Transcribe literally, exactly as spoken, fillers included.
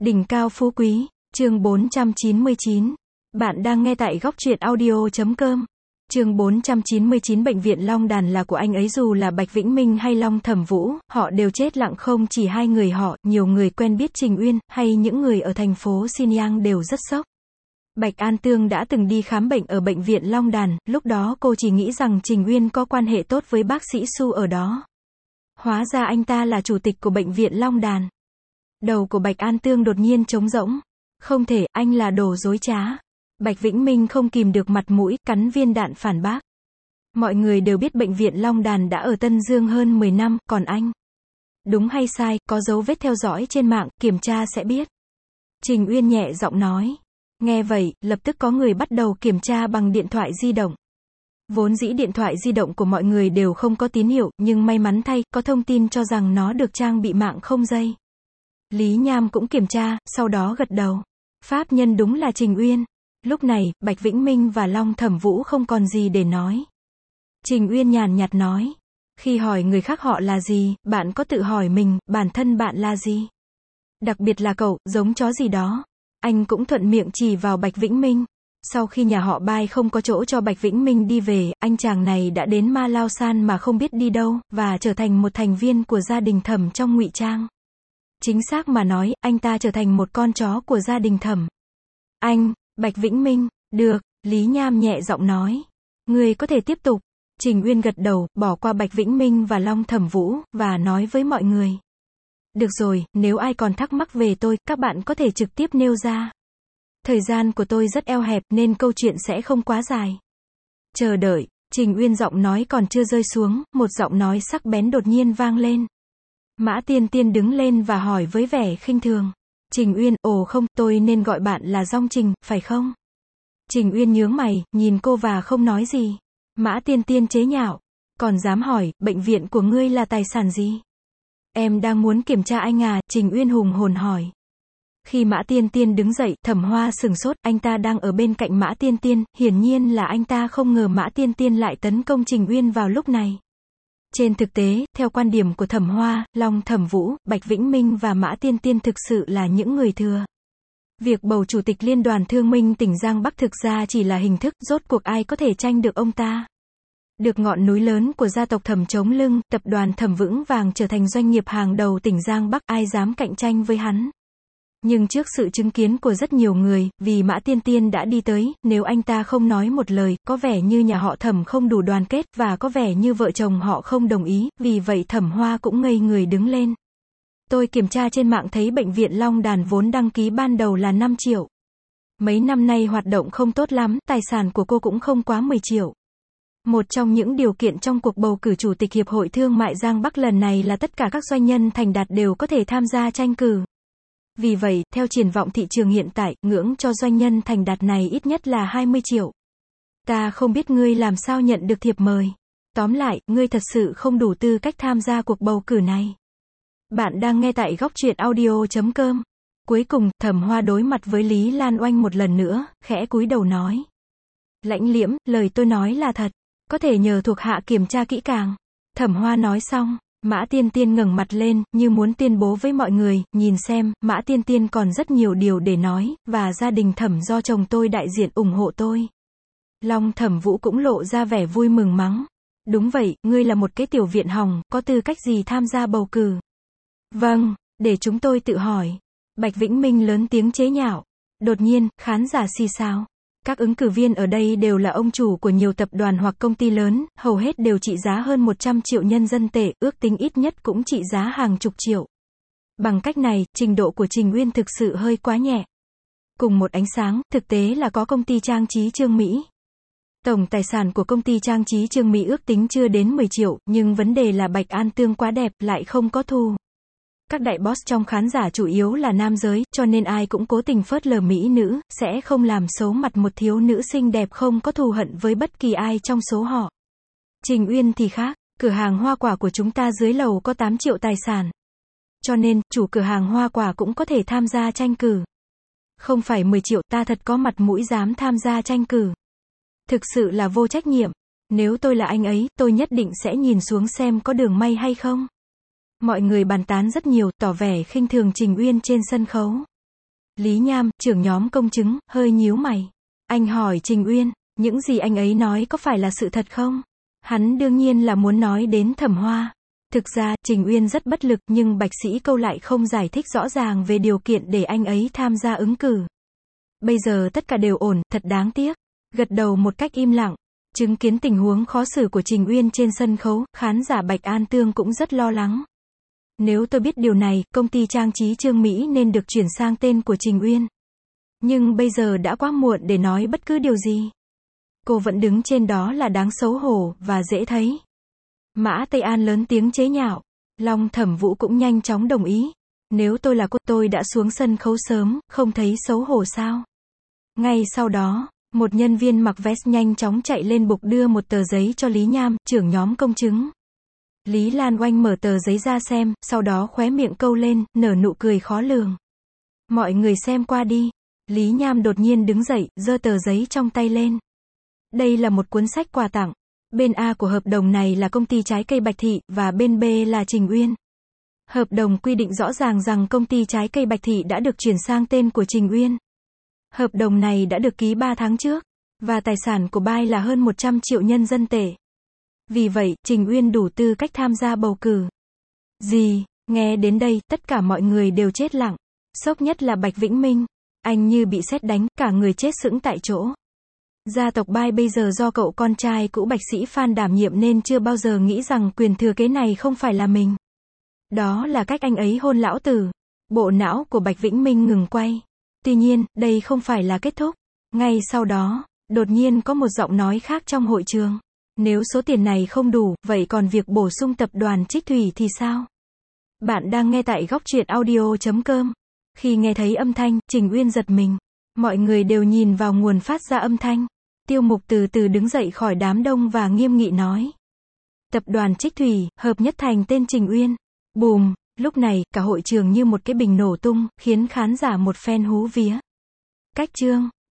Đỉnh cao phú quý, chương bốn trăm chín mươi chín. Bạn đang nghe tại góc truyện audio chấm com. Chương bốn trăm chín mươi chín. Bệnh viện Long Đàn là của anh ấy. Dù là Bạch Vĩnh Minh hay Long Thẩm Vũ, họ đều chết lặng. Không chỉ hai người họ, nhiều người quen biết Trình Uyên, hay những người ở thành phố Xinjiang đều rất sốc. Bạch An Tương đã từng đi khám bệnh ở bệnh viện Long Đàn, lúc đó cô chỉ nghĩ rằng Trình Uyên có quan hệ tốt với bác sĩ Su ở đó. Hóa ra anh ta là chủ tịch của bệnh viện Long Đàn. Đầu của Bạch An Tương đột nhiên trống rỗng. Không thể, anh là đồ dối trá. Bạch Vĩnh Minh không kìm được mặt mũi, cắn viên đạn phản bác. Mọi người đều biết bệnh viện Long Đàn đã ở Tân Dương hơn mười năm, còn anh? Đúng hay sai, có dấu vết theo dõi trên mạng, kiểm tra sẽ biết. Trình Uyên nhẹ giọng nói. Nghe vậy, lập tức có người bắt đầu kiểm tra bằng điện thoại di động. Vốn dĩ điện thoại di động của mọi người đều không có tín hiệu, nhưng may mắn thay, có thông tin cho rằng nó được trang bị mạng không dây. Lý Nham cũng kiểm tra, sau đó gật đầu. Pháp nhân đúng là Trình Uyên. Lúc này, Bạch Vĩnh Minh và Long Thẩm Vũ không còn gì để nói. Trình Uyên nhàn nhạt nói. Khi hỏi người khác họ là gì, bạn có tự hỏi mình, bản thân bạn là gì? Đặc biệt là cậu, giống chó gì đó. Anh cũng thuận miệng chỉ vào Bạch Vĩnh Minh. Sau khi nhà họ Bai không có chỗ cho Bạch Vĩnh Minh đi về, anh chàng này đã đến Ma Lao San mà không biết đi đâu, và trở thành một thành viên của gia đình Thẩm trong ngụy trang. Chính xác mà nói, anh ta trở thành một con chó của gia đình Thẩm. Anh, Bạch Vĩnh Minh, được, Lý Nham nhẹ giọng nói. Người có thể tiếp tục. Trình Uyên gật đầu, bỏ qua Bạch Vĩnh Minh và Long Thẩm Vũ, và nói với mọi người. Được rồi, nếu ai còn thắc mắc về tôi, các bạn có thể trực tiếp nêu ra. Thời gian của tôi rất eo hẹp nên câu chuyện sẽ không quá dài. Chờ đợi, Trình Uyên giọng nói còn chưa rơi xuống, một giọng nói sắc bén đột nhiên vang lên. Mã Tiên Tiên đứng lên và hỏi với vẻ khinh thường. Trình Uyên, ồ không, tôi nên gọi bạn là Dong Trình, phải không? Trình Uyên nhướng mày, nhìn cô và không nói gì. Mã Tiên Tiên chế nhạo. Còn dám hỏi, bệnh viện của ngươi là tài sản gì? Em đang muốn kiểm tra anh à, Trình Uyên hùng hồn hỏi. Khi Mã Tiên Tiên đứng dậy, Thẩm Hoa sửng sốt, anh ta đang ở bên cạnh Mã Tiên Tiên, hiển nhiên là anh ta không ngờ Mã Tiên Tiên lại tấn công Trình Uyên vào lúc này. Trên thực tế, theo quan điểm của Thẩm Hoa, Long Thẩm Vũ, Bạch Vĩnh Minh và Mã Tiên Tiên thực sự là những người thừa. Việc bầu chủ tịch Liên đoàn Thương minh tỉnh Giang Bắc thực ra chỉ là hình thức, rốt cuộc ai có thể tranh được ông ta. Được ngọn núi lớn của gia tộc Thẩm chống lưng, tập đoàn Thẩm vững vàng trở thành doanh nghiệp hàng đầu tỉnh Giang Bắc, ai dám cạnh tranh với hắn. Nhưng trước sự chứng kiến của rất nhiều người, vì Mã Tiên Tiên đã đi tới, nếu anh ta không nói một lời, có vẻ như nhà họ Thẩm không đủ đoàn kết, và có vẻ như vợ chồng họ không đồng ý, vì vậy Thẩm Hoa cũng ngây người đứng lên. Tôi kiểm tra trên mạng thấy bệnh viện Long Đàn vốn đăng ký ban đầu là năm triệu. Mấy năm nay hoạt động không tốt lắm, tài sản của cô cũng không quá mười triệu. Một trong những điều kiện trong cuộc bầu cử chủ tịch Hiệp hội Thương mại Giang Bắc lần này là tất cả các doanh nhân thành đạt đều có thể tham gia tranh cử. Vì vậy, theo triển vọng thị trường hiện tại, ngưỡng cho doanh nhân thành đạt này ít nhất là hai mươi triệu. Ta không biết ngươi làm sao nhận được thiệp mời. Tóm lại, ngươi thật sự không đủ tư cách tham gia cuộc bầu cử này. Bạn đang nghe tại góc truyện audio chấm com. Cuối cùng, Thẩm Hoa đối mặt với Lý Lan Oanh một lần nữa, khẽ cúi đầu nói. Lãnh Liễm, lời tôi nói là thật. Có thể nhờ thuộc hạ kiểm tra kỹ càng. Thẩm Hoa nói xong. Mã Tiên Tiên ngẩng mặt lên, như muốn tuyên bố với mọi người, nhìn xem, Mã Tiên Tiên còn rất nhiều điều để nói, và gia đình Thẩm do chồng tôi đại diện ủng hộ tôi. Long Thẩm Vũ cũng lộ ra vẻ vui mừng mắng. Đúng vậy, ngươi là một cái tiểu viện hỏng, có tư cách gì tham gia bầu cử? Vâng, để chúng tôi tự hỏi. Bạch Vĩnh Minh lớn tiếng chế nhạo. Đột nhiên, khán giả xì xào. Các ứng cử viên ở đây đều là ông chủ của nhiều tập đoàn hoặc công ty lớn, hầu hết đều trị giá hơn một trăm triệu nhân dân tệ, ước tính ít nhất cũng trị giá hàng chục triệu. Bằng cách này, trình độ của Trình Uyên thực sự hơi quá nhẹ. Cùng một ánh sáng, thực tế là có công ty trang trí Trương Mỹ. Tổng tài sản của công ty trang trí Trương Mỹ ước tính chưa đến mười triệu, nhưng vấn đề là Bạch An Tương quá đẹp, lại không có thù. Các đại boss trong khán giả chủ yếu là nam giới, cho nên ai cũng cố tình phớt lờ mỹ nữ, sẽ không làm xấu mặt một thiếu nữ xinh đẹp không có thù hận với bất kỳ ai trong số họ. Trình Uyên thì khác, cửa hàng hoa quả của chúng ta dưới lầu có tám triệu tài sản. Cho nên, chủ cửa hàng hoa quả cũng có thể tham gia tranh cử. Không phải mười triệu, ta thật có mặt mũi dám tham gia tranh cử. Thực sự là vô trách nhiệm. Nếu tôi là anh ấy, tôi nhất định sẽ nhìn xuống xem có đường may hay không. Mọi người bàn tán rất nhiều, tỏ vẻ khinh thường Trình Uyên trên sân khấu. Lý Nham, trưởng nhóm công chứng, hơi nhíu mày. Anh hỏi Trình Uyên, những gì anh ấy nói có phải là sự thật không? Hắn đương nhiên là muốn nói đến Thẩm Hoa. Thực ra, Trình Uyên rất bất lực nhưng Bạch Sĩ Câu lại không giải thích rõ ràng về điều kiện để anh ấy tham gia ứng cử. Bây giờ tất cả đều ổn, thật đáng tiếc. Gật đầu một cách im lặng. Chứng kiến tình huống khó xử của Trình Uyên trên sân khấu, khán giả Bạch An Tương cũng rất lo lắng. Nếu tôi biết điều này, công ty trang trí Trương Mỹ nên được chuyển sang tên của Trình Uyên. Nhưng bây giờ đã quá muộn để nói bất cứ điều gì. Cô vẫn đứng trên đó là đáng xấu hổ, và dễ thấy. Mã Tây An lớn tiếng chế nhạo. Long Thẩm Vũ cũng nhanh chóng đồng ý. Nếu tôi là cô, tôi đã xuống sân khấu sớm, không thấy xấu hổ sao? Ngay sau đó, một nhân viên mặc vest nhanh chóng chạy lên bục đưa một tờ giấy cho Lý Nham, trưởng nhóm công chứng. Lý Lan Oanh mở tờ giấy ra xem, sau đó khóe miệng câu lên, nở nụ cười khó lường. Mọi người xem qua đi. Lý Nham đột nhiên đứng dậy, giơ tờ giấy trong tay lên. Đây là một cuốn sách quà tặng. Bên A của hợp đồng này là công ty trái cây Bạch Thị, và bên B là Trình Uyên. Hợp đồng quy định rõ ràng rằng công ty trái cây Bạch Thị đã được chuyển sang tên của Trình Uyên. Hợp đồng này đã được ký ba tháng trước, và tài sản của Bai là hơn một trăm triệu nhân dân tệ. Vì vậy, Trình Uyên đủ tư cách tham gia bầu cử. Gì? Nghe đến đây, tất cả mọi người đều chết lặng. Sốc nhất là Bạch Vĩnh Minh. Anh như bị sét đánh, cả người chết sững tại chỗ. Gia tộc Bai bây giờ do cậu con trai cũ Bạch Sĩ Phan đảm nhiệm nên chưa bao giờ nghĩ rằng quyền thừa kế này không phải là mình. Đó là cách anh ấy hôn lão tử. Bộ não của Bạch Vĩnh Minh ngừng quay. Tuy nhiên, đây không phải là kết thúc. Ngay sau đó, đột nhiên có một giọng nói khác trong hội trường. Nếu số tiền này không đủ, vậy còn việc bổ sung tập đoàn Trích Thủy thì sao? Bạn đang nghe tại góc truyện audio chấm com. Khi nghe thấy âm thanh, Trình Uyên giật mình. Mọi người đều nhìn vào nguồn phát ra âm thanh. Tiêu Mục từ từ đứng dậy khỏi đám đông và nghiêm nghị nói. Tập đoàn Trích Thủy, hợp nhất thành tên Trình Uyên. Bùm, lúc này, cả hội trường như một cái bình nổ tung, khiến khán giả một phen hú vía. Cách chương.